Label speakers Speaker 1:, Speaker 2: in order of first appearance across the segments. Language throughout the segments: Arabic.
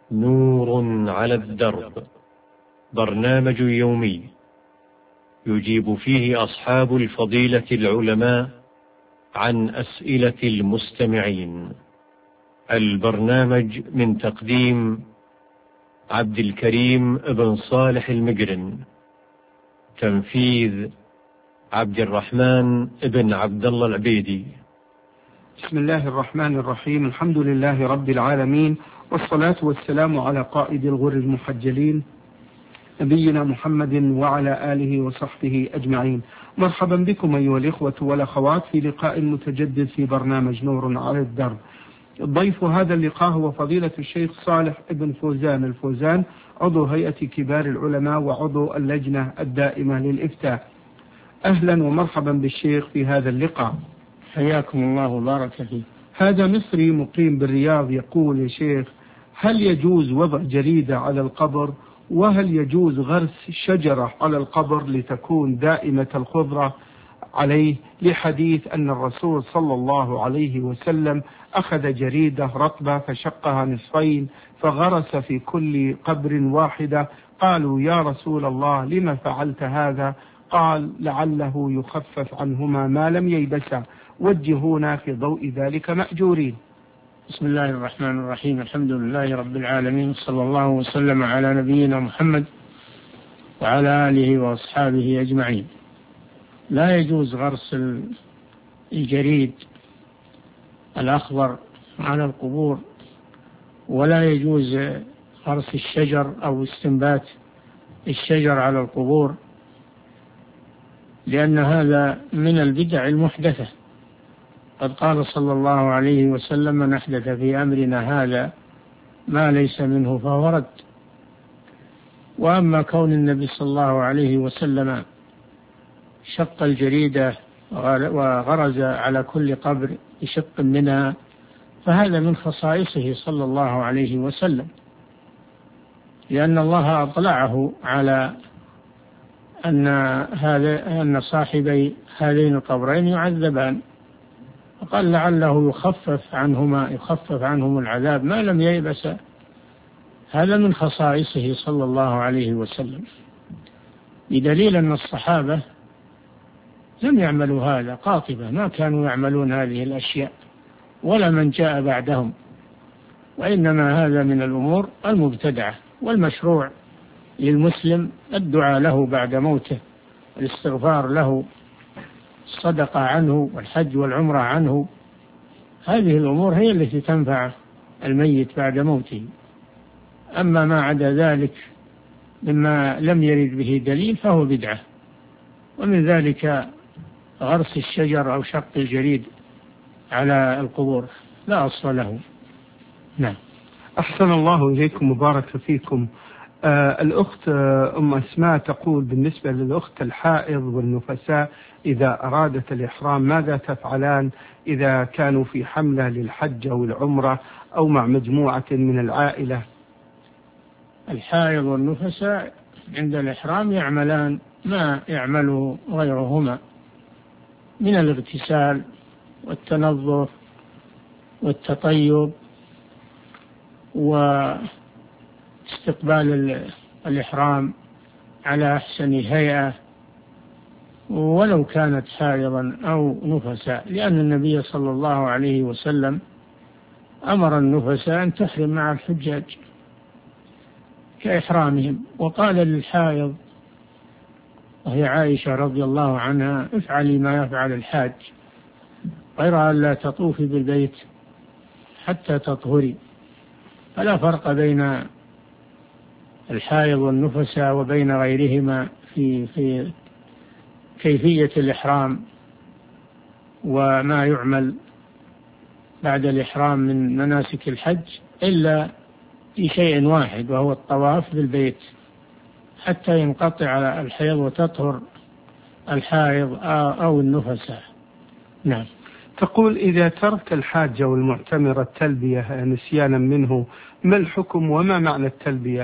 Speaker 1: نور على الدرب، برنامج يومي يجيب فيه أصحاب الفضيلة العلماء عن أسئلة المستمعين. البرنامج من تقديم عبد الكريم بن صالح المقرن، تنفيذ عبد الرحمن بن عبد الله العبيدي.
Speaker 2: بسم الله الرحمن الرحيم. الحمد لله رب العالمين، والصلاة والسلام على قائد الغر المحجلين نبينا محمد وعلى آله وصحبه أجمعين. مرحبا بكم أيها الإخوة والأخوات في لقاء متجدد في برنامج نور على الدرب. ضيف هذا اللقاء هو فضيلة الشيخ صالح بن فوزان الفوزان، عضو هيئة كبار العلماء وعضو اللجنة الدائمة للإفتاء. أهلا ومرحبا بالشيخ في هذا اللقاء.
Speaker 3: حياكم الله وبارك فيك.
Speaker 2: هذا مصري مقيم بالرياض يقول: يا شيخ، هل يجوز وضع جريدة على القبر؟ وهل يجوز غرس شجرة على القبر لتكون دائمة الخضرة عليه، لحديث أن الرسول صلى الله عليه وسلم أخذ جريدة رطبة فشقها نصفين فغرس في كل قبر واحدة. قالوا: يا رسول الله، لما فعلت هذا؟ قال: لعله يخفف عنهما ما لم ييبسا. وجهونا في ضوء ذلك مأجورين.
Speaker 3: بسم الله الرحمن الرحيم. الحمد لله رب العالمين، صلى الله وسلم على نبينا محمد وعلى آله وأصحابه أجمعين. لا يجوز غرس الجريد الأخضر على القبور، ولا يجوز غرس الشجر أو استنبات الشجر على القبور، لأن هذا من البدع المحدثة. قد قال صلى الله عليه وسلم: من أحدث في أمرنا هذا ما ليس منه فهو رد. وأما كون النبي صلى الله عليه وسلم شق الجريدة وغرز على كل قبر بشق منها، فهذا من خصائصه صلى الله عليه وسلم، لأن الله أطلعه على أن صاحبي هذين القبرين يعذبان، فقال لعله يخفف عنهم العذاب ما لم ييبس. هذا من خصائصه صلى الله عليه وسلم، بدليل أن الصحابة لم يعملوا هذا قاطبة، ما كانوا يعملون هذه الأشياء ولا من جاء بعدهم، وإنما هذا من الأمور المبتدعة. والمشروع للمسلم الدعاء له بعد موته، الاستغفار له، الصدقة عنه، والحج والعمرة عنه. هذه الأمور هي التي تنفع الميت بعد موته. أما ما عدا ذلك مما لم يرد به دليل فهو بدعة. ومن ذلك غرس الشجر أو شق الجريد على القبور، لا أصل له. نعم.
Speaker 2: أحسن الله إليكم وبارك فيكم. الأخت أم أسماء تقول: بالنسبة للأخت الحائض والنفساء إذا أرادت الإحرام ماذا تفعلان إذا كانوا في حملة للحج أو العمرة أو مع مجموعة من العائلة؟
Speaker 3: الحائض والنفساء عند الإحرام يعملان ما يعمله غيرهما من الاغتسال والتنظف والتطيب واستقبال الإحرام على أحسن هيئة، ولو كانت حائضا أو نفساء، لأن النبي صلى الله عليه وسلم أمر النفساء أن تحرم مع الحجاج كإحرامهم، وقال للحائض وهي عائشة رضي الله عنها: افعلي ما يفعل الحاج، غير أن لا تطوفي بالبيت حتى تطهري. فلا فرق بين الحائض والنفساء وبين غيرهما في كيفية الإحرام وما يعمل بعد الإحرام من مناسك الحج، إلا في شيء واحد، وهو الطواف بالبيت حتى ينقطع الحيض وتطهر الحائض أو النفساء. نعم.
Speaker 2: تقول: إذا ترك الحاج أو المعتمر التلبية نسيانا منه ما الحكم وما معنى التلبية؟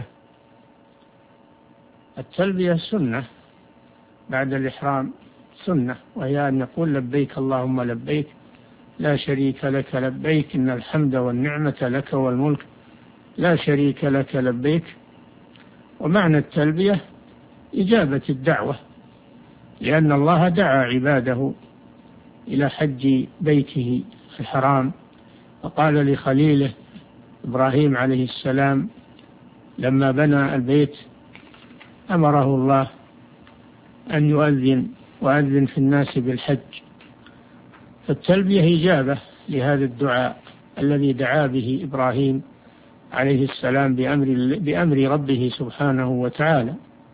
Speaker 3: التلبية سنة بعد الإحرام، سنة، وهي أن يقول: لبيك اللهم لبيك لا شريك لك لبيك إن الحمد والنعمة لك والملك لا شريك لك لبيك. ومعنى التلبية إجابة الدعوة، لأن الله دعا عباده إلى حج بيته الحرام، فقال لخليله إبراهيم عليه السلام لما بنى البيت أمره الله أن يؤذن وأذن في الناس بالحج. فالتلبية إجابة لهذا الدعاء الذي دعا به إبراهيم عليه السلام بأمر ربه سبحانه وتعالى.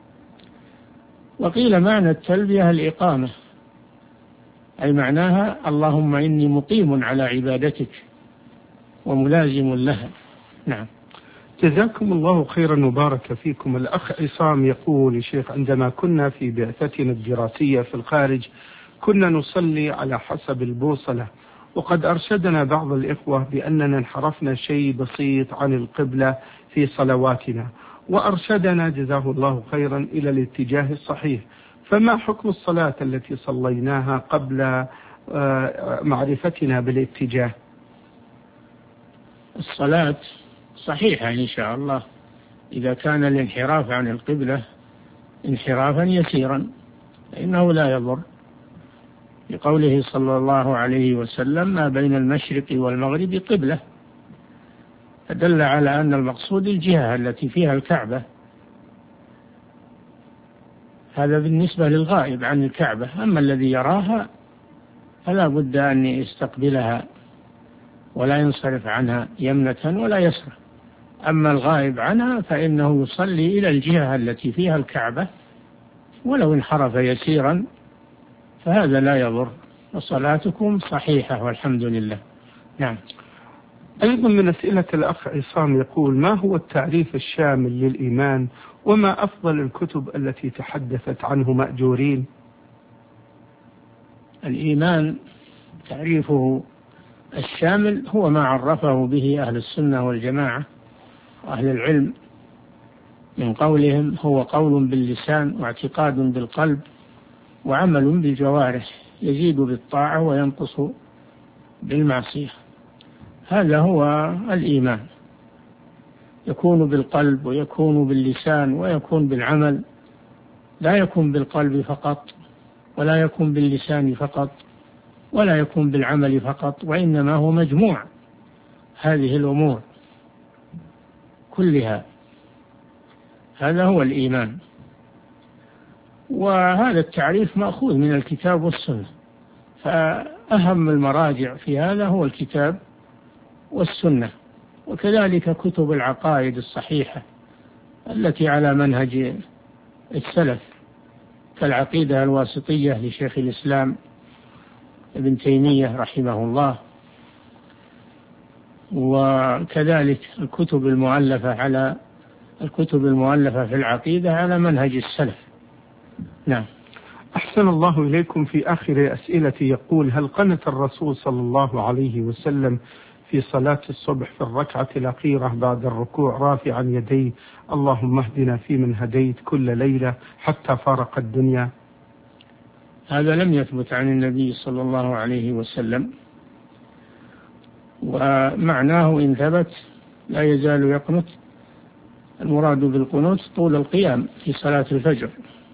Speaker 3: وقيل معنى التلبية الإقامة، أي معناها اللهم إني مقيم على عبادتك وملازم لها. نعم.
Speaker 2: جزاكم الله خيرا وبارك فيكم. الأخ عصام يقول: يا شيخ، عندما كنا في بعثتنا الدراسية في الخارج كنا نصلي على حسب البوصلة، وقد أرشدنا بعض الإخوة بأننا انحرفنا شيء بسيط عن القبلة في صلواتنا، وأرشدنا جزاه الله خيرا إلى الاتجاه الصحيح، فما حكم الصلاة التي صليناها قبل معرفتنا بالاتجاه؟
Speaker 3: الصلاة صحيحة إن شاء الله إذا كان الانحراف عن القبلة انحرافا يسيرا فإنه لا يضر، لقوله صلى الله عليه وسلم ما بين المشرق والمغرب قبلة، فدل على أن المقصود الجهة التي فيها الكعبة. هذا بالنسبة للغائب عن الكعبة، أما الذي يراها فلا بد أن يستقبلها ولا ينصرف عنها يمنة ولا يسرى. أما الغائب عنها فإنه يصلي إلى الجهة التي فيها الكعبة ولو انحرف يسيرا فهذا لا يضر، وصلاتكم صحيحة والحمد لله. نعم.
Speaker 2: أيضا من أسئلة الأخ عصام يقول: ما هو التعريف الشامل للإيمان، وما أفضل الكتب التي تحدثت عنه مأجورين؟
Speaker 3: الإيمان تعريفه الشامل هو ما عرفه به أهل السنة والجماعة وأهل العلم من قولهم: هو قول باللسان واعتقاد بالقلب وعمل بالجوارح، يزيد بالطاعة وينقص بالمعصية. هذا هو الإيمان، يكون بالقلب ويكون باللسان ويكون بالعمل، لا يكون بالقلب فقط ولا يكون باللسان فقط ولا يكون بالعمل فقط، وإنما هو مجموع هذه الأمور كلها. هذا هو الإيمان، وهذا التعريف مأخوذ من الكتاب والسنة، فأهم المراجع في هذا هو الكتاب والسنة، وكذلك كتب العقائد الصحيحة التي على منهج السلف كالعقيدة الواسطية لشيخ الإسلام ابن تيمية رحمه الله، وكذلك الكتب المؤلفة في العقيدة على منهج السلف. نعم.
Speaker 2: أحسن الله إليكم. في آخر أسئلتي يقول: هل قنت الرسول صلى الله عليه وسلم في صلاة الصبح في الركعة الأخيرة بعد الركوع رافعا يديه اللهم اهدنا فيمن هديت كل ليلة حتى فارق الدنيا؟
Speaker 3: هذا لم يثبت عن النبي صلى الله عليه وسلم، ومعناه إن ثبت لا يزال يقنت. المراد بالقنوت طول القيام في صلاة الفجر،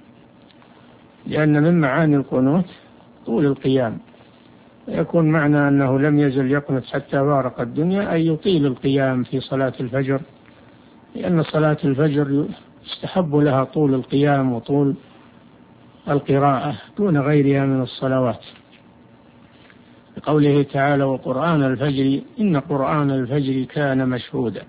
Speaker 3: لأن من معاني القنوت طول القيام، يكون معنى أنه لم يزل يقنت حتى فارق الدنيا أي يطيل القيام في صلاة الفجر، لأن صلاة الفجر يستحب لها طول القيام وطول القراءة دون غيرها من الصلوات، لقوله تعالى: وقرآن الفجر إن قرآن الفجر كان مشهودا.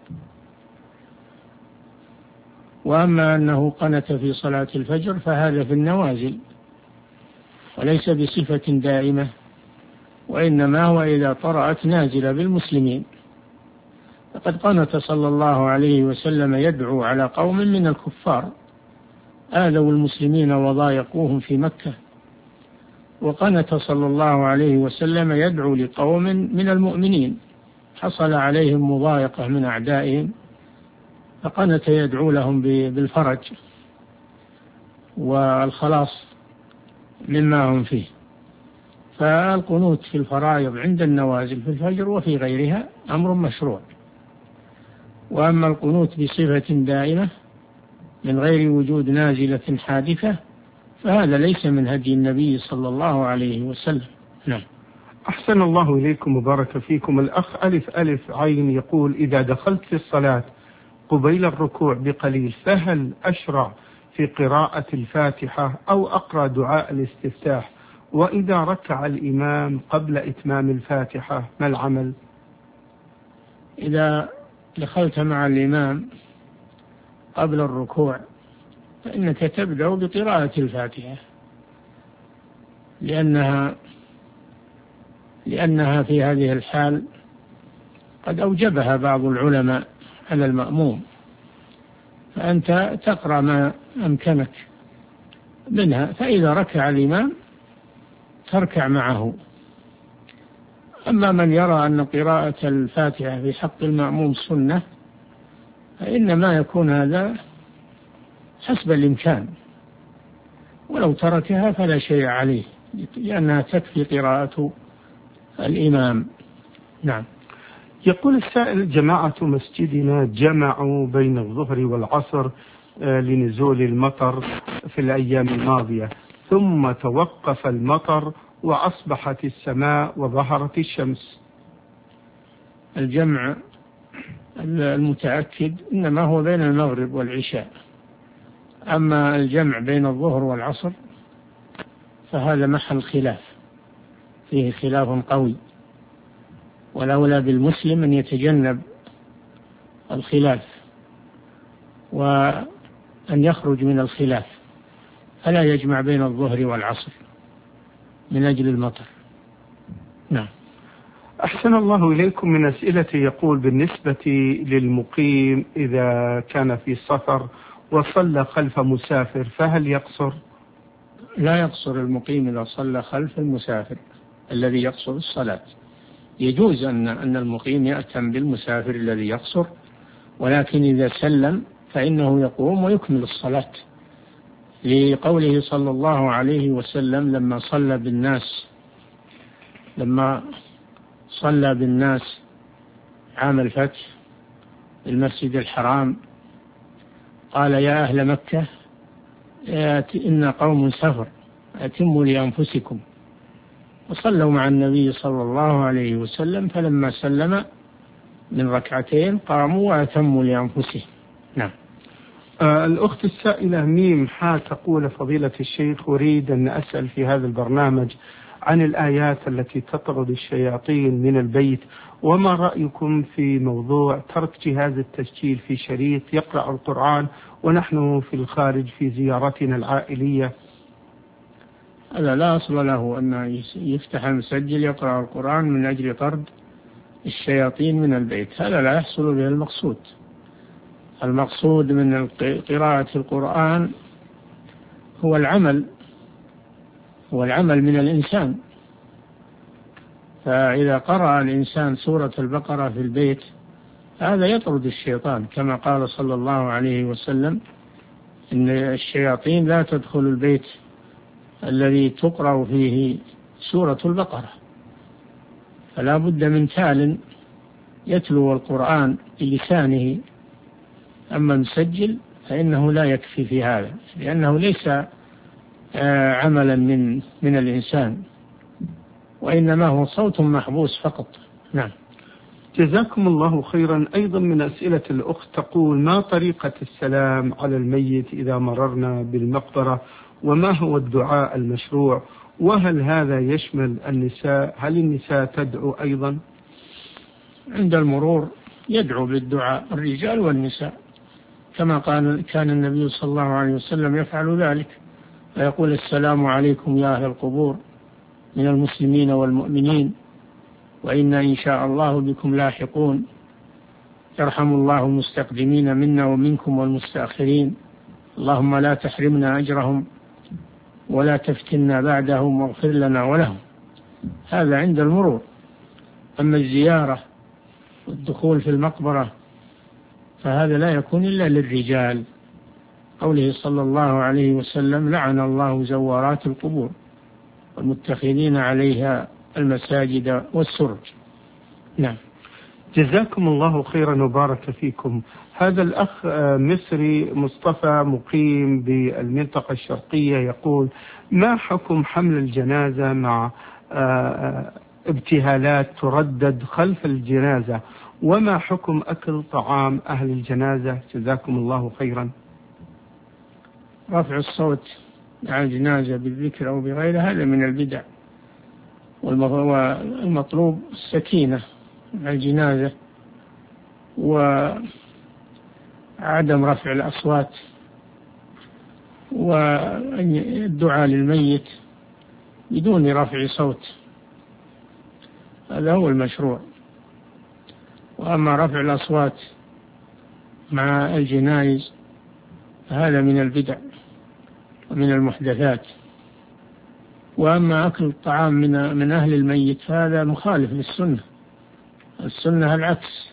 Speaker 3: وأما أنه قنت في صلاة الفجر فهذا في النوازل وليس بصفة دائمة، وإنما هو إذا طرأت نازلة بالمسلمين. فقد قنت صلى الله عليه وسلم يدعو على قوم من الكفار آذوا المسلمين وضايقوهم في مكة، وقنت صلى الله عليه وسلم يدعو لقوم من المؤمنين حصل عليهم مضايقة من أعدائهم، فقنت يدعو لهم بالفرج والخلاص مما هم فيه. فالقنوت في الفرائض عند النوازل في الفجر وفي غيرها أمر مشروع. وأما القنوت بصفة دائمة من غير وجود نازلة حادثة فهذا ليس من هدي النبي صلى الله عليه وسلم. نعم.
Speaker 2: أحسن الله إليكم وبارك فيكم. الأخ ألف ألف عين يقول: إذا دخلت في الصلاة قبيل الركوع بقليل فهل أشرع في قراءة الفاتحة أو أقرأ دعاء الاستفتاح؟ وإذا ركع الإمام قبل إتمام الفاتحة ما العمل؟
Speaker 3: إذا دخلت مع الإمام قبل الركوع فإنك تبدأ بقراءة الفاتحة لأنها في هذه الحال قد أوجبها بعض العلماء على المأموم، فأنت تقرأ ما أمكنك منها، فإذا ركع الإمام تركع معه. أما من يرى أن قراءة الفاتحة في حق المأموم سنة فإنما يكون هذا حسب الإمكان، ولو تركها فلا شيء عليه لأنها تكفي قراءة الإمام. نعم.
Speaker 2: يقول السائل: جماعة مسجدنا جمعوا بين الظهر والعصر لنزول المطر في الأيام الماضية، ثم توقف المطر وأصبحت السماء وظهرت الشمس.
Speaker 3: الجمع المتأكد إنما هو بين المغرب والعشاء، أما الجمع بين الظهر والعصر فهذا محل خلاف، فيه خلاف قوي، والأولى بالمسلم أن يتجنب الخلاف وأن يخرج من الخلاف، فلا يجمع بين الظهر والعصر من أجل المطر. نعم.
Speaker 2: أحسن الله إليكم. من أسئلتي يقول: بالنسبة للمقيم إذا كان في سفر وصلى خلف مسافر فهل يقصر؟
Speaker 3: لا يقصر المقيم إذا صلى خلف المسافر الذي يقصر الصلاة. يجوز أن المقيم يأتم بالمسافر الذي يقصر، ولكن إذا سلم فإنه يقوم ويكمل الصلاة، لقوله صلى الله عليه وسلم لما صلى بالناس عام الفتح المسجد الحرام قال: يا أهل مكة إن قوم سفر أتموا لأنفسكم، وصلوا مع النبي صلى الله عليه وسلم، فلما سلم من ركعتين قاموا وأتموا لأنفسهم. نعم.
Speaker 2: الأخت السائلة ميم حا تقول: فضيلة الشيخ، أريد أن أسأل في هذا البرنامج عن الآيات التي تطرد الشياطين من البيت، وما رأيكم في موضوع ترك جهاز التسجيل في شريط يقرأ القرآن ونحن في الخارج في زيارتنا العائلية؟
Speaker 3: هذا لا أصل له أن يفتح المسجل يقرأ القرآن من أجل طرد الشياطين من البيت، هذا لا يحصل به المقصود. المقصود من قراءة القرآن هو العمل من الإنسان، فإذا قرأ الإنسان سورة البقرة في البيت هذا يطرد الشيطان، كما قال صلى الله عليه وسلم: إن الشياطين لا تدخل البيت الذي تقرأ فيه سورة البقرة. فلا بد من تال يتلو القرآن بلسانه، أما مسجل فإنه لا يكفي في هذا، لأنه ليس عملا من الإنسان، وإنما هو صوت محبوس فقط. نعم.
Speaker 2: جزاكم الله خيرا. أيضا من أسئلة الأخت تقول: ما طريقة السلام على الميت إذا مررنا بالمقبرة، وما هو الدعاء المشروع، وهل هذا يشمل النساء؟ هل النساء تدعو أيضا؟
Speaker 3: عند المرور يدعو بالدعاء الرجال والنساء، كما كان النبي صلى الله عليه وسلم يفعل ذلك، فيقول: السلام عليكم يا أهل القبور من المسلمين والمؤمنين، وإنا إن شاء الله بكم لاحقون، يرحم الله المستقدمين منا ومنكم والمستأخرين، اللهم لا تحرمنا أجرهم ولا تفتنا بعدهم واغفر لنا ولهم. هذا عند المرور. أما الزيارة والدخول في المقبرة فهذا لا يكون إلا للرجال، قوله صلى الله عليه وسلم: لعن الله زوارات القبور والمتخذين عليها المساجد والسرج. نعم.
Speaker 2: جزاكم الله خيرا وبارك فيكم. هذا الأخ مصري مصطفى مقيم بالمنطقة الشرقية يقول: ما حكم حمل الجنازة مع ابتهالات تردد خلف الجنازة، وما حكم أكل طعام أهل الجنازة؟ جزاكم الله خيرا.
Speaker 3: رفع الصوت مع الجنازة بالذكر أو بغيره هذا من البدع، والمطلوب السكينة مع الجنازة وعدم رفع الأصوات والدعاء للميت بدون رفع صوت، هذا هو المشروع. وأما رفع الأصوات مع الجنائز هذا من البدع ومن المحدثات. وأما أكل الطعام من أهل الميت هذا مخالف للسنة. السنة العكس،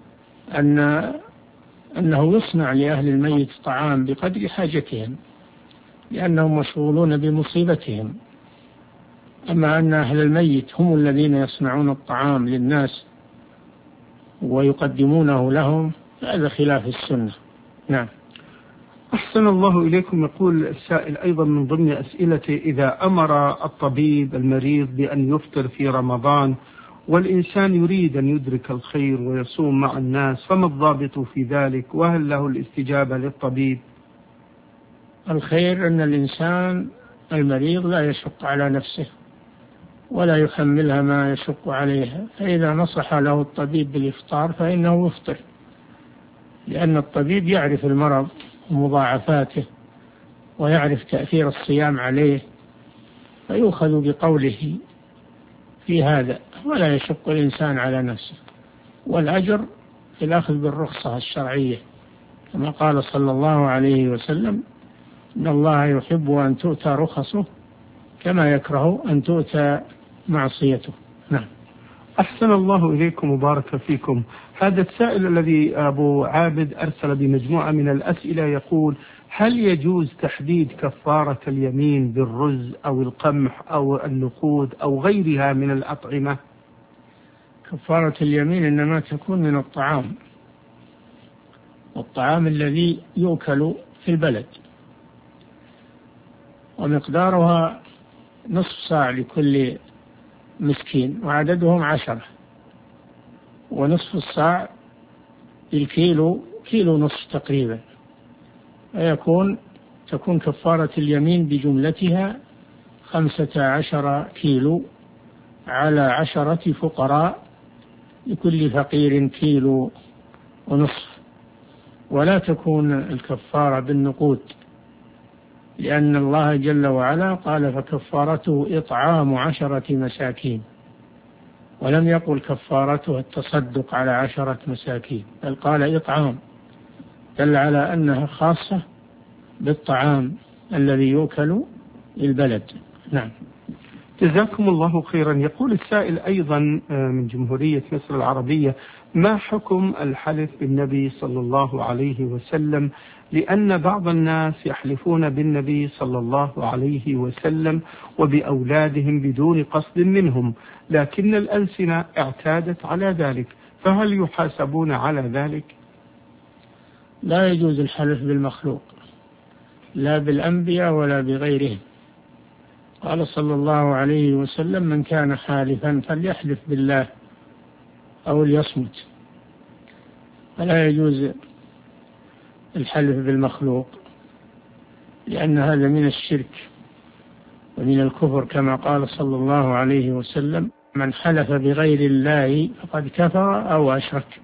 Speaker 3: أنه يصنع لأهل الميت طعام بقدر حاجتهم لأنهم مشغولون بمصيبتهم. أما أن أهل الميت هم الذين يصنعون الطعام للناس ويقدمونه لهم هذا خلاف السنة. نعم.
Speaker 2: أحسن الله إليكم. يقول السائل أيضا من ضمن أسئلته: إذا أمر الطبيب المريض بأن يفطر في رمضان والإنسان يريد أن يدرك الخير ويصوم مع الناس، فما الضابط في ذلك؟ وهل له الاستجابة للطبيب؟
Speaker 3: الخير أن الإنسان المريض لا يشق على نفسه ولا يحملها ما يشق عليها، فإذا نصح له الطبيب بالإفطار فإنه يفطر، لأن الطبيب يعرف المرض ومضاعفاته ويعرف تأثير الصيام عليه، فيؤخذ بقوله في هذا ولا يشق الإنسان على نفسه، والأجر في الأخذ بالرخصة الشرعية كما قال صلى الله عليه وسلم: إن الله يحب أن تؤتى رخصه كما يكره أن تؤتى معصيته. نعم.
Speaker 2: أحسن الله إليكم وبارك فيكم. هذا السائل الذي أبو عابد أرسل بمجموعة من الأسئلة يقول: هل يجوز تحديد كفارة اليمين بالرز أو القمح أو النقود أو غيرها من الأطعمة؟
Speaker 3: كفارة اليمين إنما تكون من الطعام، والطعام الذي يؤكل في البلد، ومقدارها نصف صاع لكل مسكين، وعددهم 10، ونصف الصاع الكيلو، كيلو نصف تقريبا، تكون كفارة اليمين بجملتها 15 كيلو على 10 فقراء، لكل فقير كيلو ونصف. ولا تكون الكفارة بالنقود، لأن الله جل وعلا قال: فكفارته إطعام 10 مساكين، ولم يقل كفارته التصدق على 10 مساكين، بل قال إطعام، دل على أنها خاصة بالطعام الذي يؤكل البلد. نعم.
Speaker 2: جزاكم الله خيرا. يقول السائل أيضا من جمهورية مصر العربية: ما حكم الحلف بالنبي صلى الله عليه وسلم؟ لأن بعض الناس يحلفون بالنبي صلى الله عليه وسلم وبأولادهم بدون قصد منهم، لكن الألسنة اعتادت على ذلك، فهل يحاسبون على ذلك؟
Speaker 3: لا يجوز الحلف بالمخلوق، لا بالأنبياء ولا بغيرهم. قال صلى الله عليه وسلم: من كان حالفا فليحلف بالله أو ليصمت. فلا يجوز الحلف بالمخلوق، لأن هذا من الشرك ومن الكفر، كما قال صلى الله عليه وسلم: من حلف بغير الله فقد كفر أو أشرك.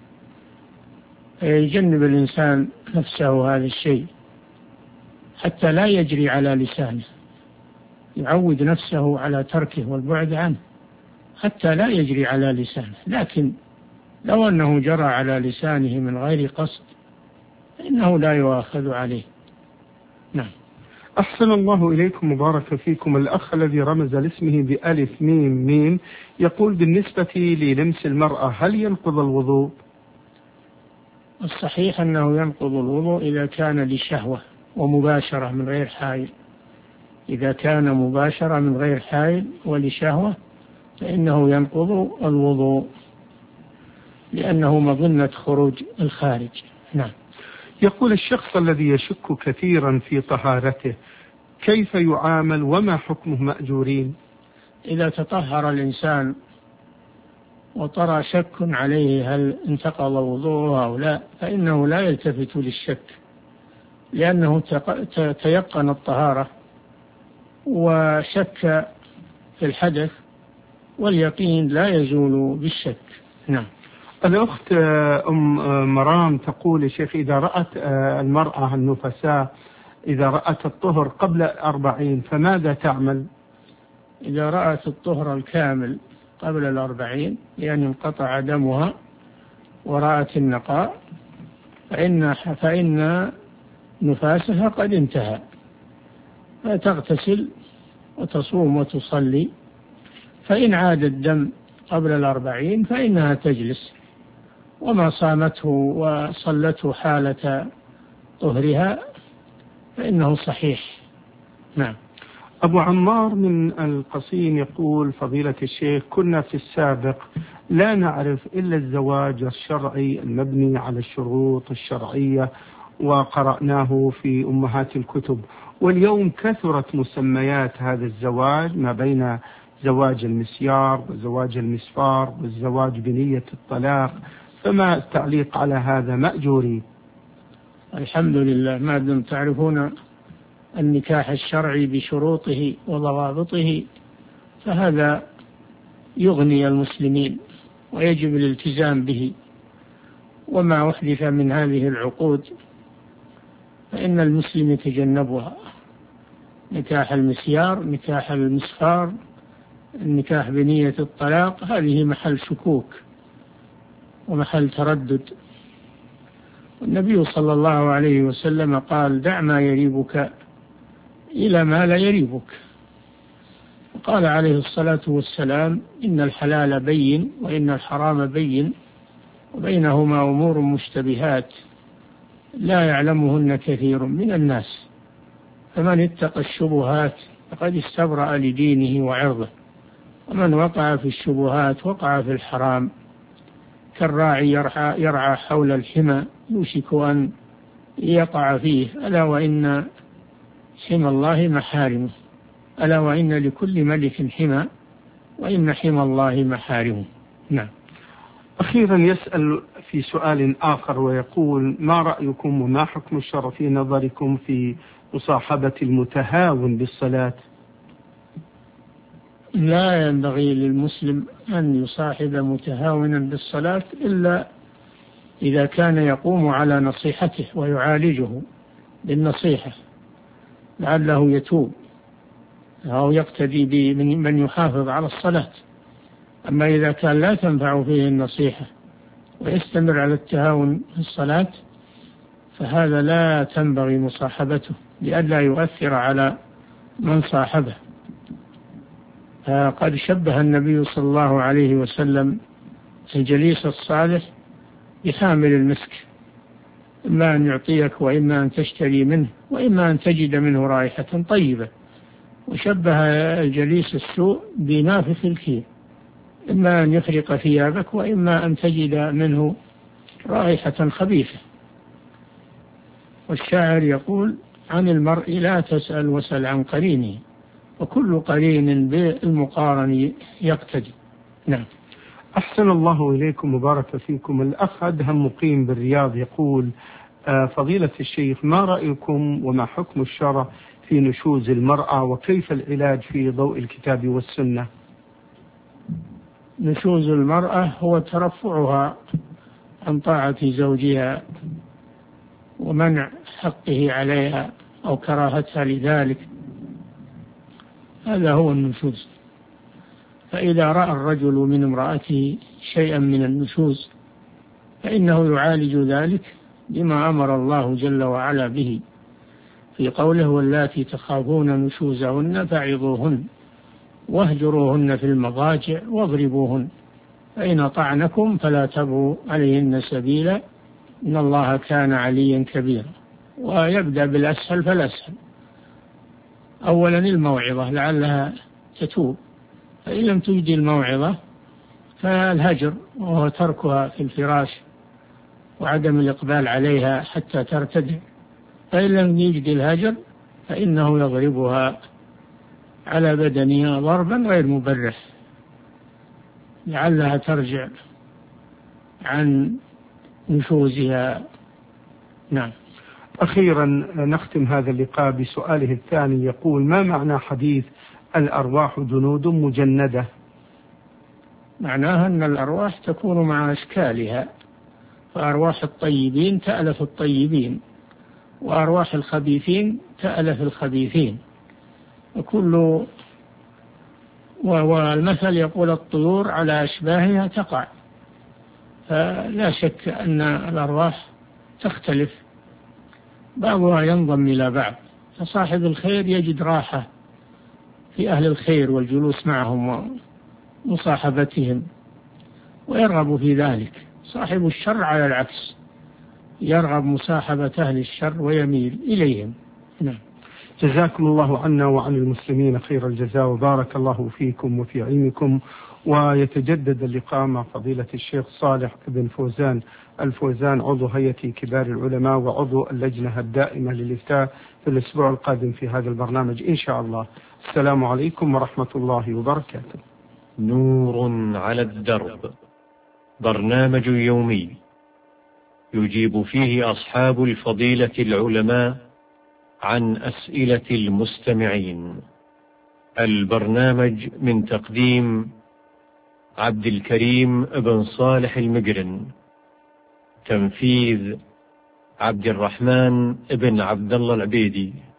Speaker 3: فيجنب الإنسان نفسه هذا الشيء حتى لا يجري على لسانه، يعود نفسه على تركه والبعد عنه حتى لا يجري على لسانه. لكن لو أنه جرى على لسانه من غير قصد فإنه لا يؤاخذ عليه. نعم.
Speaker 2: أحسن الله إليكم مبارك فيكم. الأخ الذي رمز لاسمه بألف ميم ميم يقول: بالنسبة للمس المرأة هل ينقض الوضوء؟
Speaker 3: الصحيح أنه ينقض الوضوء إذا كان لشهوة ومباشرة من غير حائل. إذا كان مباشرة من غير حائل ولشهوة فإنه ينقض الوضوء. لأنه مظنة خروج الخارج. نعم.
Speaker 2: يقول الشخص الذي يشك كثيرا في طهارته كيف يعامل وما حكمه مأجورين؟
Speaker 3: إذا تطهر الإنسان وطرى شك عليه هل انتقض وضوءه أو لا، فإنه لا يلتفت للشك، لأنه تيقن الطهارة وشك في الحدث، واليقين لا يزول بالشك. نعم.
Speaker 2: الأخت أم مرام تقول يا شيخ إذا رأت المرأة النفساء إذا رأت الطهر قبل 40 فماذا تعمل؟
Speaker 3: إذا رأت الطهر الكامل قبل 40 يعني انقطع دمها ورأت النقاء فإن نفاسها قد انتهى، فتغتسل وتصوم وتصلي. فإن عاد الدم قبل 40 فإنها تجلس، وما صامته وصلته حالة طهرها فإنه صحيح. نعم.
Speaker 2: أبو عمار من القصيم يقول فضيلة الشيخ كنا في السابق لا نعرف إلا الزواج الشرعي المبني على الشروط الشرعية وقرأناه في أمهات الكتب، واليوم كثرت مسميات هذا الزواج ما بين زواج المسيار وزواج المسفار والزواج بنية الطلاق، فما التعليق على هذا مأجوري؟
Speaker 3: الحمد لله، ما دمتم تعرفون النكاح الشرعي بشروطه وضوابطه فهذا يغني المسلمين ويجب الالتزام به. وما أحدث من هذه العقود فإن المسلم يتجنبها، نكاح المسيار، نكاح المسفار، النكاح بنية الطلاق، هذه محل شكوك ومحل تردد. النبي صلى الله عليه وسلم قال دع ما يريبك إلى ما لا يريبك. وقال عليه الصلاة والسلام إن الحلال بين وإن الحرام بين وبينهما أمور مشتبهات لا يعلمهن كثير من الناس، فمن اتقى الشبهات فقد استبرأ لدينه وعرضه، ومن وقع في الشبهات وقع في الحرام. كالراعي يرعى حول الحمى يوشك أن يقع فيه، ألا وإن حمى الله محارمه، ألا وإن لكل ملك حمى وإن حمى الله محارمه. نعم.
Speaker 2: أخيرا يسأل في سؤال آخر ويقول ما رأيكم وما حكم الشرع في نظركم في مصاحبة المتهاون بالصلاة؟
Speaker 3: لا ينبغي للمسلم أن يصاحب متهاونا بالصلاة إلا إذا كان يقوم على نصيحته ويعالجه بالنصيحة لعله يتوب أو يقتدي بمن يحافظ على الصلاة. أما إذا كان لا تنفع فيه النصيحة ويستمر على التهاون في الصلاة فهذا لا تنبغي مصاحبته لئلا يؤثر على من صاحبه. قد شبه النبي صلى الله عليه وسلم الجليس الصالح بحامل المسك، إما أن يعطيك وإما أن تشتري منه وإما أن تجد منه رائحة طيبة. وشبه الجليس السوء بنافخ الكير، إما أن يحرق ثيابك وإما أن تجد منه رائحة خبيثة. والشاعر يقول عن المرء لا تسأل وسل عن قرينه، وكل قرين بالمقارن يقتدي. نعم.
Speaker 2: أحسن الله إليكم وبارك فيكم. الأخ أدهم مقيم بالرياض يقول فضيلة الشيخ ما رأيكم وما حكم الشرع في نشوز المرأة وكيف العلاج في ضوء الكتاب والسنة؟
Speaker 3: نشوز المرأة هو ترفعها عن طاعة زوجها ومنع حقه عليها أو كراهتها لذلك، هذا هو النشوز. فإذا رأى الرجل من امرأته شيئا من النشوز فإنه يعالج ذلك بما أمر الله جل وعلا به في قوله واللاتي تخافون نشوزهن فعظوهن واهجروهن في المضاجع واضربوهن فإن طعنكم فلا تبغوا عليهن سبيلا إن الله كان عليا كبيرا. ويبدأ بالأسهل فالأسهل، أولا الموعظة لعلها تتوب، فإن لم تجدي الموعظة فالهجر وهو تركها في الفراش وعدم الإقبال عليها حتى ترتدع، فإن لم يجد الهجر فإنه يضربها على بدنها ضربا غير مبرح لعلها ترجع عن نشوزها. نعم.
Speaker 2: أخيرا نختم هذا اللقاء بسؤاله الثاني، يقول: ما معنى حديث الأرواح جنود مجندة؟
Speaker 3: معناها أن الأرواح تكون مع أشكالها، فأرواح الطيبين تألف الطيبين، وأرواح الخبيثين تألف الخبيثين، والمثل يقول: الطيور على أشباهها تقع. فلا شك أن الأرواح تختلف، بعضها ينضم إلى بعض، فصاحب الخير يجد راحة في أهل الخير والجلوس معهم ومصاحبتهم ويرغب في ذلك. صاحب الشر على العكس يرغب مصاحبة أهل الشر ويميل إليهم. نعم.
Speaker 2: جزاكم الله عنا وعن المسلمين خير الجزاء، وبارك الله فيكم وفي علمكم. ويتجدد اللقاء مع فضيلة الشيخ صالح بن فوزان الفوزان، عضو هيئة كبار العلماء وعضو اللجنة الدائمة للإفتاء، في الأسبوع القادم في هذا البرنامج إن شاء الله. السلام عليكم ورحمة الله وبركاته.
Speaker 1: نور على الدرب، برنامج يومي يجيب فيه أصحاب الفضيلة العلماء عن أسئلة المستمعين. البرنامج من تقديم عبد الكريم بن صالح المقرن، تنفيذ عبد الرحمن بن عبد الله العبيدي.